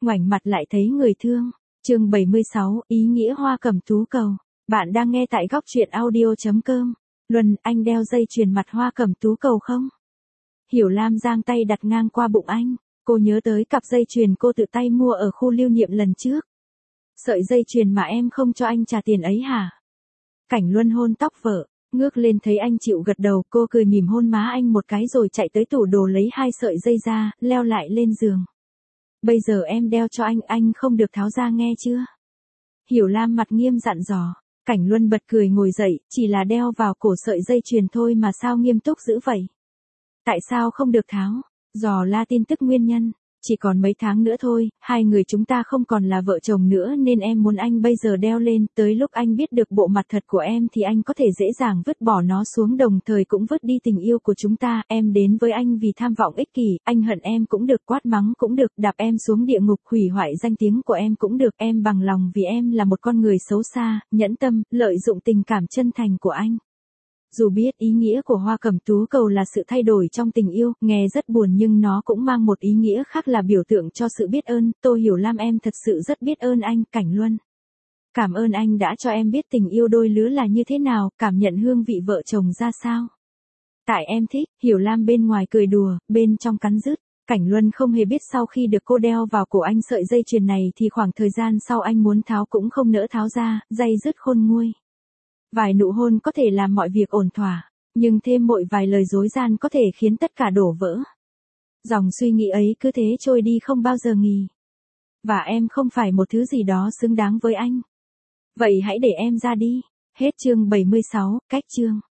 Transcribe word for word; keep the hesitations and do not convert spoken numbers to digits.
ngoảnh mặt lại thấy người thương. Chương bảy mươi sáu, ý nghĩa hoa cẩm tú cầu. Bạn đang nghe tại góc truyện audio chấm com. Luân, anh đeo dây chuyền mặt hoa cẩm tú cầu không? Hiểu Lam giang tay đặt ngang qua bụng anh, cô nhớ tới cặp dây chuyền cô tự tay mua ở khu lưu niệm lần trước. Sợi dây chuyền mà em không cho anh trả tiền ấy hả? Cảnh Luân hôn tóc vợ, ngước lên thấy anh chịu gật đầu, cô cười mỉm hôn má anh một cái rồi chạy tới tủ đồ lấy hai sợi dây ra, leo lại lên giường. Bây giờ em đeo cho anh, anh không được tháo ra nghe chưa? Hiểu Lam mặt nghiêm dặn dò. Cảnh Luân bật cười ngồi dậy, chỉ là đeo vào cổ sợi dây chuyền thôi mà sao nghiêm túc dữ vậy? Tại sao không được tháo? Dò la tin tức nguyên nhân. Chỉ còn mấy tháng nữa thôi, hai người chúng ta không còn là vợ chồng nữa nên em muốn anh bây giờ đeo lên, tới lúc anh biết được bộ mặt thật của em thì anh có thể dễ dàng vứt bỏ nó xuống, đồng thời cũng vứt đi tình yêu của chúng ta. Em đến với anh vì tham vọng ích kỷ, anh hận em cũng được, quát mắng cũng được, đạp em xuống địa ngục, hủy hoại danh tiếng của em cũng được, em bằng lòng vì em là một con người xấu xa, nhẫn tâm, lợi dụng tình cảm chân thành của anh. Dù biết ý nghĩa của hoa cẩm tú cầu là sự thay đổi trong tình yêu, nghe rất buồn nhưng nó cũng mang một ý nghĩa khác là biểu tượng cho sự biết ơn. Tô Hiểu Lam, em thật sự rất biết ơn anh. Cảnh Luân, cảm ơn anh đã cho em biết tình yêu đôi lứa là như thế nào, cảm nhận hương vị vợ chồng ra sao. Tại em thích. Hiểu Lam bên ngoài cười đùa, bên trong cắn rứt. Cảnh Luân không hề biết sau khi được cô đeo vào cổ anh sợi dây chuyền này thì khoảng thời gian sau anh muốn tháo cũng không nỡ tháo ra, day dứt khôn nguôi. Vài nụ hôn có thể làm mọi việc ổn thỏa, nhưng thêm mỗi vài lời dối gian có thể khiến tất cả đổ vỡ. Dòng suy nghĩ ấy cứ thế trôi đi không bao giờ nghỉ. Và em không phải một thứ gì đó xứng đáng với anh. Vậy hãy để em ra đi. Hết chương bảy mươi sáu, cách chương.